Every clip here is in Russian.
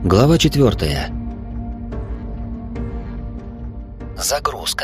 Глава 4. Загрузка.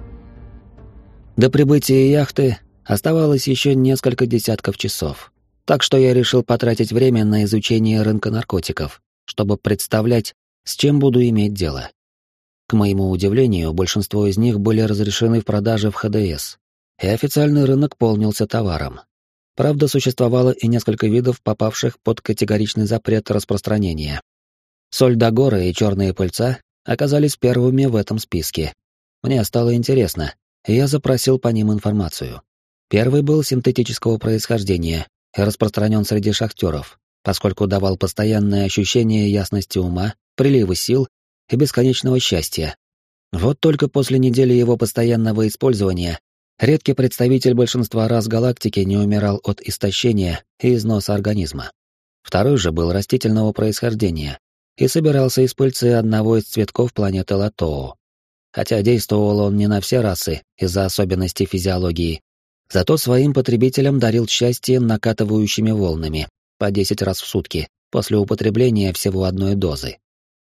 До прибытия яхты оставалось еще несколько десятков часов, так что я решил потратить время на изучение рынка наркотиков, чтобы представлять, с чем буду иметь дело. К моему удивлению, большинство из них были разрешены в продаже в ХДС, и официальный рынок полнился товаром. Правда, существовало и несколько видов, попавших под категоричный запрет распространения. Соль Дагора и черные пыльца оказались первыми в этом списке. Мне стало интересно, и я запросил по ним информацию. Первый был синтетического происхождения и распространен среди шахтеров, поскольку давал постоянное ощущение ясности ума, прилива сил и бесконечного счастья. Вот только после недели его постоянного использования редкий представитель большинства рас галактики не умирал от истощения и износа организма. Второй же был растительного происхождения и собирался из пыльцы одного из цветков планеты Латоу. Хотя действовал он не на все расы из-за особенностей физиологии, зато своим потребителям дарил счастье накатывающими волнами по 10 раз в сутки после употребления всего одной дозы.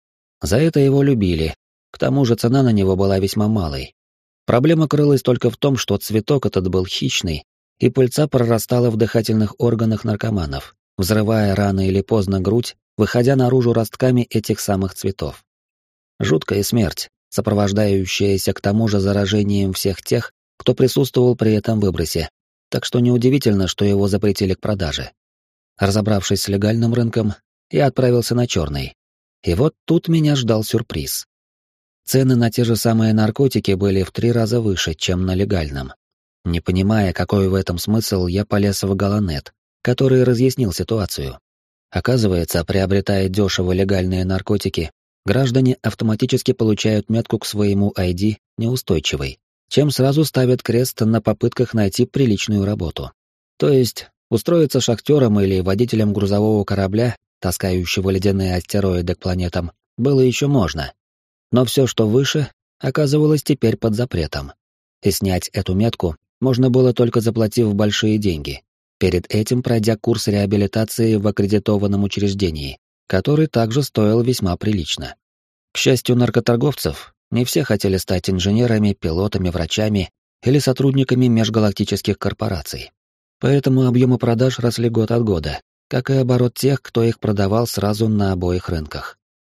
За это его любили, к тому же цена на него была весьма малой. Проблема крылась только в том, что цветок этот был хищный, и пыльца прорастала в дыхательных органах наркоманов, взрывая рано или поздно грудь, выходя наружу ростками этих самых цветов. Жуткая смерть, сопровождающаяся к тому же заражением всех тех, кто присутствовал при этом выбросе, так что неудивительно, что его запретили к продаже. Разобравшись с легальным рынком, я отправился на черный. И вот тут меня ждал сюрприз. Цены на те же самые наркотики были в 3 раза выше, чем на легальном. Не понимая, какой в этом смысл, я полез в Галанет, который разъяснил ситуацию. Оказывается, приобретая дешево легальные наркотики, граждане автоматически получают метку к своему ID неустойчивой, чем сразу ставят крест на попытках найти приличную работу. То есть, устроиться шахтером или водителем грузового корабля, таскающего ледяные астероиды к планетам, было еще можно. Но все, что выше, оказывалось теперь под запретом. И снять эту метку можно было только заплатив большие деньги, перед этим пройдя курс реабилитации в аккредитованном учреждении, который также стоил весьма прилично. К счастью наркоторговцев, не все хотели стать инженерами, пилотами, врачами или сотрудниками межгалактических корпораций. Поэтому объемы продаж росли год от года, как и оборот тех, кто их продавал сразу на обоих рынках.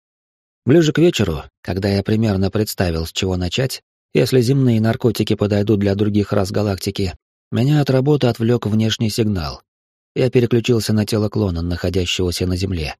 Ближе к вечеру, когда я примерно представил, с чего начать, если земные наркотики подойдут для других рас галактики, меня от работы отвлек внешний сигнал. Я переключился на тело клона, находящегося на Земле.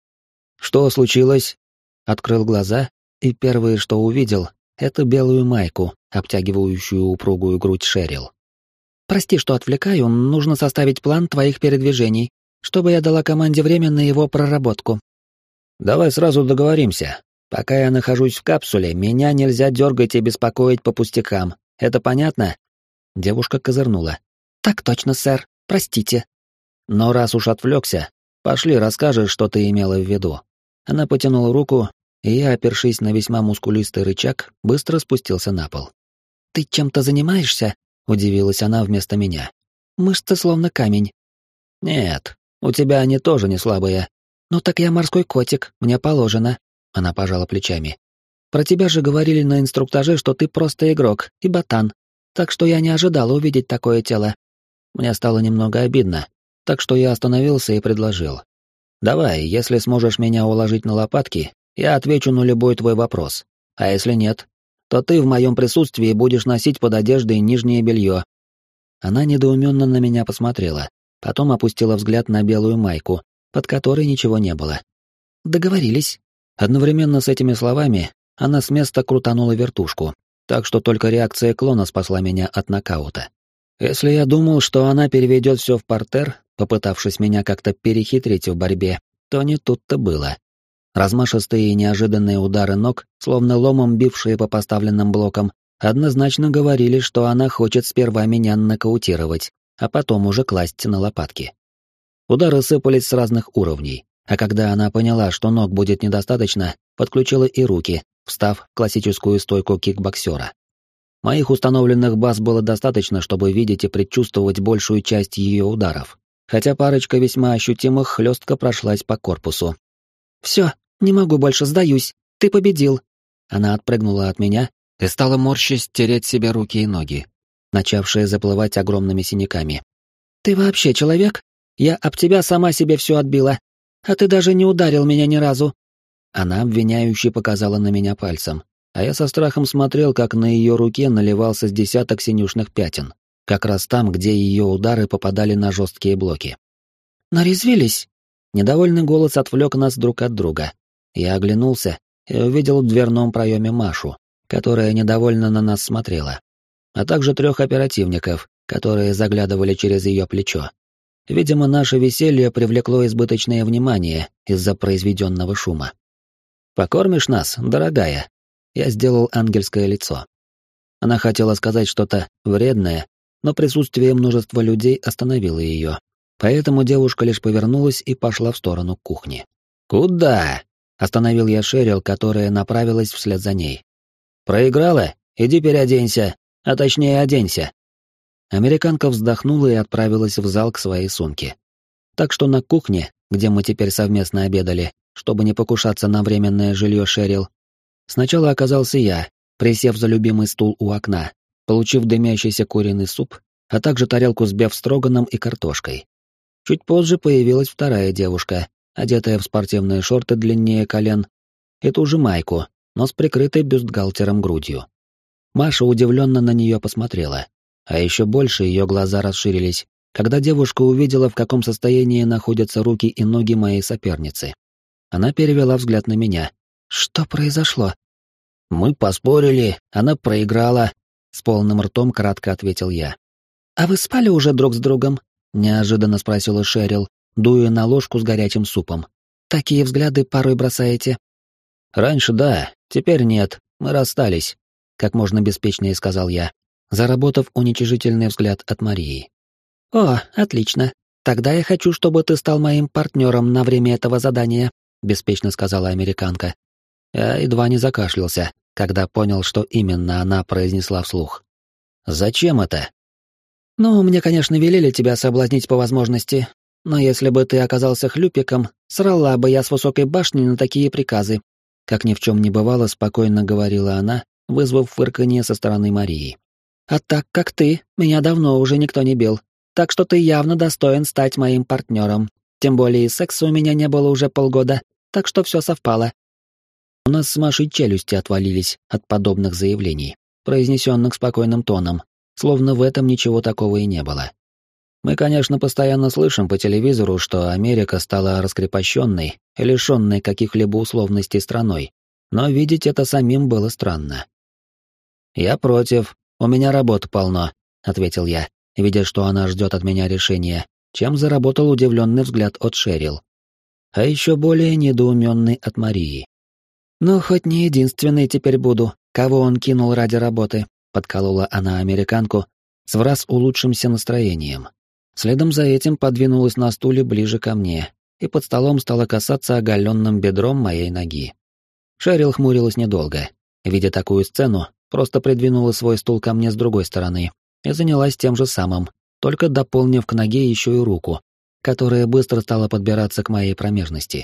«Что случилось?» Открыл глаза, и первое, что увидел, это белую майку, обтягивающую упругую грудь Шерил. «Прости, что отвлекаю, нужно составить план твоих передвижений, чтобы я дала команде время на его проработку». «Давай сразу договоримся. Пока я нахожусь в капсуле, меня нельзя дергать и беспокоить по пустякам. Это понятно?» Девушка козырнула. «Так точно, сэр. Простите». «Но раз уж отвлекся, пошли расскажешь, что ты имела в виду». Она потянула руку, и я, опершись на весьма мускулистый рычаг, быстро спустился на пол. «Ты чем-то занимаешься?» — удивилась она вместо меня. «Мышцы словно камень». «Нет, у тебя они тоже не слабые». «Ну так я морской котик, мне положено». Она пожала плечами. «Про тебя же говорили на инструктаже, что ты просто игрок и ботан. Так что я не ожидала увидеть такое тело». Мне стало немного обидно, так что я остановился и предложил. «Давай, если сможешь меня уложить на лопатки, я отвечу на любой твой вопрос. А если нет, то ты в моем присутствии будешь носить под одеждой нижнее белье». Она недоуменно на меня посмотрела, потом опустила взгляд на белую майку, под которой ничего не было. «Договорились». Одновременно с этими словами она с места крутанула вертушку, так что только реакция клона спасла меня от нокаута. Если я думал, что она переведет все в партер, попытавшись меня как-то перехитрить в борьбе, то не тут-то было. Размашистые и неожиданные удары ног, словно ломом бившие по поставленным блокам, однозначно говорили, что она хочет сперва меня нокаутировать, а потом уже класть на лопатки. Удары сыпались с разных уровней, а когда она поняла, что ног будет недостаточно, подключила и руки, встав в классическую стойку кикбоксера. Моих установленных баз было достаточно, чтобы видеть и предчувствовать большую часть ее ударов, хотя парочка весьма ощутимых хлестко прошлась по корпусу. «Все, «Не могу больше, сдаюсь. Ты победил». Она отпрыгнула от меня и стала морщась тереть себе руки и ноги, начавшие заплывать огромными синяками. «Ты вообще человек? Я об тебя сама себе все отбила. А ты даже не ударил меня ни разу». Она обвиняюще показала на меня пальцем, а я со страхом смотрел, как на ее руке наливался с десяток синюшных пятен, как раз там, где ее удары попадали на жесткие блоки. «Нарезвились?» Недовольный голос отвлек нас друг от друга. Я оглянулся и увидел в дверном проеме Машу, которая недовольно на нас смотрела, а также 3 оперативников, которые заглядывали через ее плечо. Видимо, наше веселье привлекло избыточное внимание из-за произведенного шума. «Покормишь нас, дорогая?» Я сделал ангельское лицо. Она хотела сказать что-то вредное, но присутствие множества людей остановило ее. Поэтому девушка лишь повернулась и пошла в сторону кухни. «Куда?» — остановил я Шерил, которая направилась вслед за ней. «Проиграла? Иди переоденься, а точнее оденься». Американка вздохнула и отправилась в зал к своей сумке. Так что на кухне, где мы теперь совместно обедали, чтобы не покушаться на временное жилье Шерил, сначала оказался я, присев за любимый стул у окна, получив дымящийся куриный суп, а также тарелку с бефстроганом и картошкой. Чуть позже появилась вторая девушка, одетая в спортивные шорты длиннее колен и ту же майку, но с прикрытой бюстгальтером грудью. Маша удивленно на нее посмотрела, а еще больше ее глаза расширились, когда девушка увидела, в каком состоянии находятся руки и ноги моей соперницы. Она перевела взгляд на меня. «Что произошло?» «Мы поспорили, она проиграла», — с полным ртом кратко ответил я. «А вы спали уже друг с другом?» — неожиданно спросила Шерил, дуя на ложку с горячим супом. «Такие взгляды порой бросаете?» «Раньше да, теперь нет, мы расстались», — как можно беспечнее сказал я, заработав уничижительный взгляд от Марии. «О, отлично. Тогда я хочу, чтобы ты стал моим партнером на время этого задания», — беспечно сказала американка. Я едва не закашлялся, когда понял, что именно она произнесла вслух. «Зачем это?» «Ну, мне, конечно, велели тебя соблазнить по возможности, но если бы ты оказался хлюпиком, срала бы я с высокой башни на такие приказы», как ни в чем не бывало, спокойно говорила она, вызвав фырканье со стороны Марии. «А так как ты, меня давно уже никто не бил, так что ты явно достоин стать моим партнером. Тем более и секса у меня не было уже полгода, так что все совпало». У нас с Машей челюсти отвалились от подобных заявлений, произнесенных спокойным тоном, словно в этом ничего такого и не было. Мы, конечно, постоянно слышим по телевизору, что Америка стала раскрепощенной и лишенной каких-либо условностей страной, но видеть это самим было странно. «Я против, у меня работы полно», — ответил я, видя, что она ждет от меня решения, чем заработал удивленный взгляд от Шерил. А еще более недоуменный от Марии. «Ну, хоть не единственный теперь буду, кого он кинул ради работы», — подколола она американку с враз улучшимся настроением. Следом за этим подвинулась на стуле ближе ко мне и под столом стала касаться оголенным бедром моей ноги. Шерил хмурилась недолго. Видя такую сцену, просто придвинула свой стул ко мне с другой стороны и занялась тем же самым, только дополнив к ноге еще и руку, которая быстро стала подбираться к моей промежности.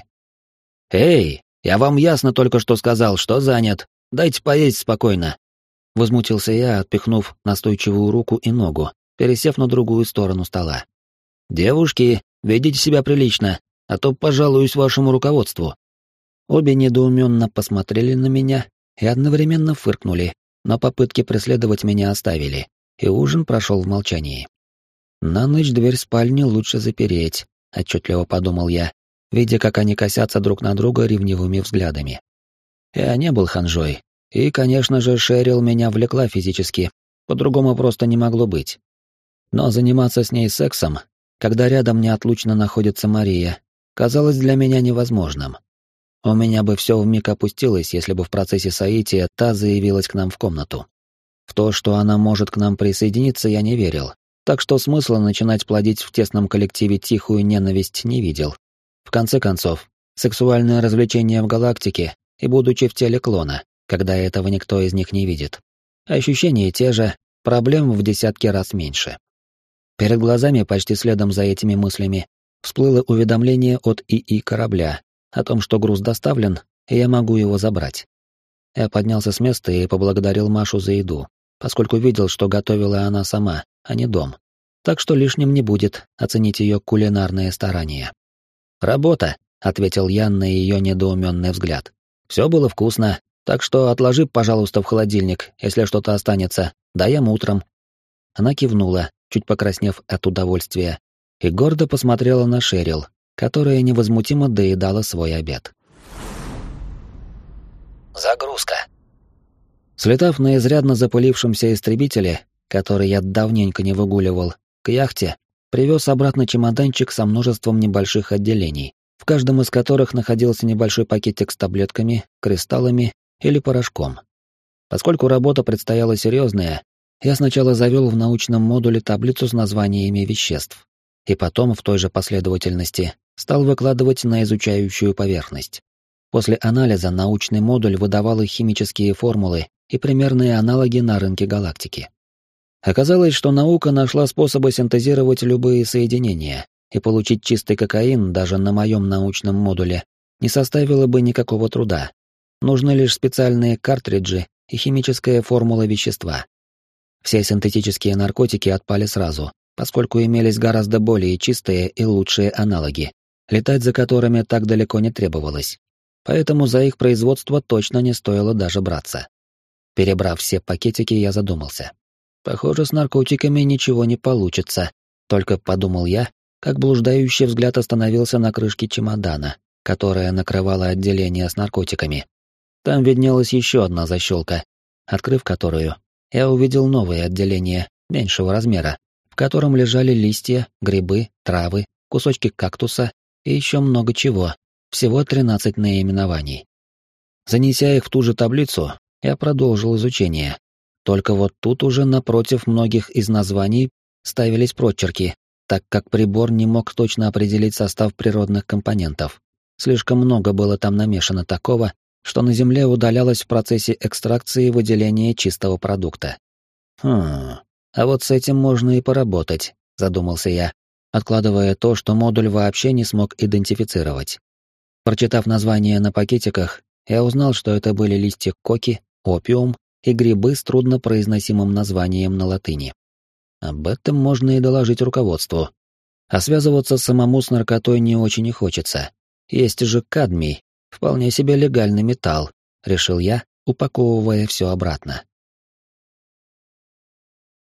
«Эй, я вам ясно только что сказал, что занят. Дайте поесть спокойно». Возмутился я, отпихнув настойчивую руку и ногу, пересев на другую сторону стола. «Девушки, ведите себя прилично, а то пожалуюсь вашему руководству». Обе недоуменно посмотрели на меня и одновременно фыркнули, но попытки преследовать меня оставили, и ужин прошел в молчании. «На ночь дверь спальни лучше запереть», — отчетливо подумал я, видя, как они косятся друг на друга ревнивыми взглядами. Я не был ханжой, и, конечно же, Шерил меня влекла физически, по-другому просто не могло быть. Но заниматься с ней сексом, когда рядом неотлучно находится Мария, казалось для меня невозможным. У меня бы все вмиг опустилось, если бы в процессе соития та заявилась к нам в комнату. В то, что она может к нам присоединиться, я не верил, так что смысла начинать плодить в тесном коллективе тихую ненависть не видел. В конце концов, сексуальное развлечение в галактике, и будучи в теле клона, когда этого никто из них не видит. Ощущения те же, проблем в десятки раз меньше. Перед глазами, почти следом за этими мыслями, всплыло уведомление от ИИ корабля о том, что груз доставлен, и я могу его забрать. Я поднялся с места и поблагодарил Машу за еду, поскольку видел, что готовила она сама, а не дом. Так что лишним не будет оценить ее кулинарные старания. «Работа», — ответил я на ее недоуменный взгляд. «Все было вкусно, так что отложи, пожалуйста, в холодильник, если что-то останется, доем утром». Она кивнула, чуть покраснев от удовольствия, и гордо посмотрела на Шерил, которая невозмутимо доедала свой обед. Загрузка. Слетав на изрядно запылившемся истребителе, который я давненько не выгуливал, к яхте, привез обратно чемоданчик со множеством небольших отделений, в каждом из которых находился небольшой пакетик с таблетками, кристаллами или порошком. Поскольку работа предстояла серьезная, я сначала завел в научном модуле таблицу с названиями веществ, и потом в той же последовательности стал выкладывать на изучающую поверхность. После анализа научный модуль выдавал их химические формулы и примерные аналоги на рынке галактики. Оказалось, что наука нашла способы синтезировать любые соединения, и получить чистый кокаин даже на моем научном модуле не составило бы никакого труда. Нужны лишь специальные картриджи и химическая формула вещества. Все синтетические наркотики отпали сразу, поскольку имелись гораздо более чистые и лучшие аналоги, летать за которыми так далеко не требовалось. Поэтому за их производство точно не стоило даже браться. Перебрав все пакетики, я задумался. Похоже, с наркотиками ничего не получится, только подумал я, как блуждающий взгляд остановился на крышке чемодана, которая накрывала отделение с наркотиками. Там виднелась еще одна защелка, открыв которую, я увидел новое отделение, меньшего размера, в котором лежали листья, грибы, травы, кусочки кактуса и еще много чего, всего 13 наименований. Занеся их в ту же таблицу, я продолжил изучение. Только вот тут уже напротив многих из названий ставились прочерки, так как прибор не мог точно определить состав природных компонентов. Слишком много было там намешано такого, что на Земле удалялось в процессе экстракции выделения чистого продукта. А вот с этим можно и поработать, задумался я, откладывая то, что модуль вообще не смог идентифицировать. Прочитав названия на пакетиках, я узнал, что это были листья коки, опиум и грибы с труднопроизносимым названием на латыни. Об этом можно и доложить руководству. А связываться самому с наркотой не очень и хочется. Есть же кадмий, вполне себе легальный металл, решил я, упаковывая все обратно.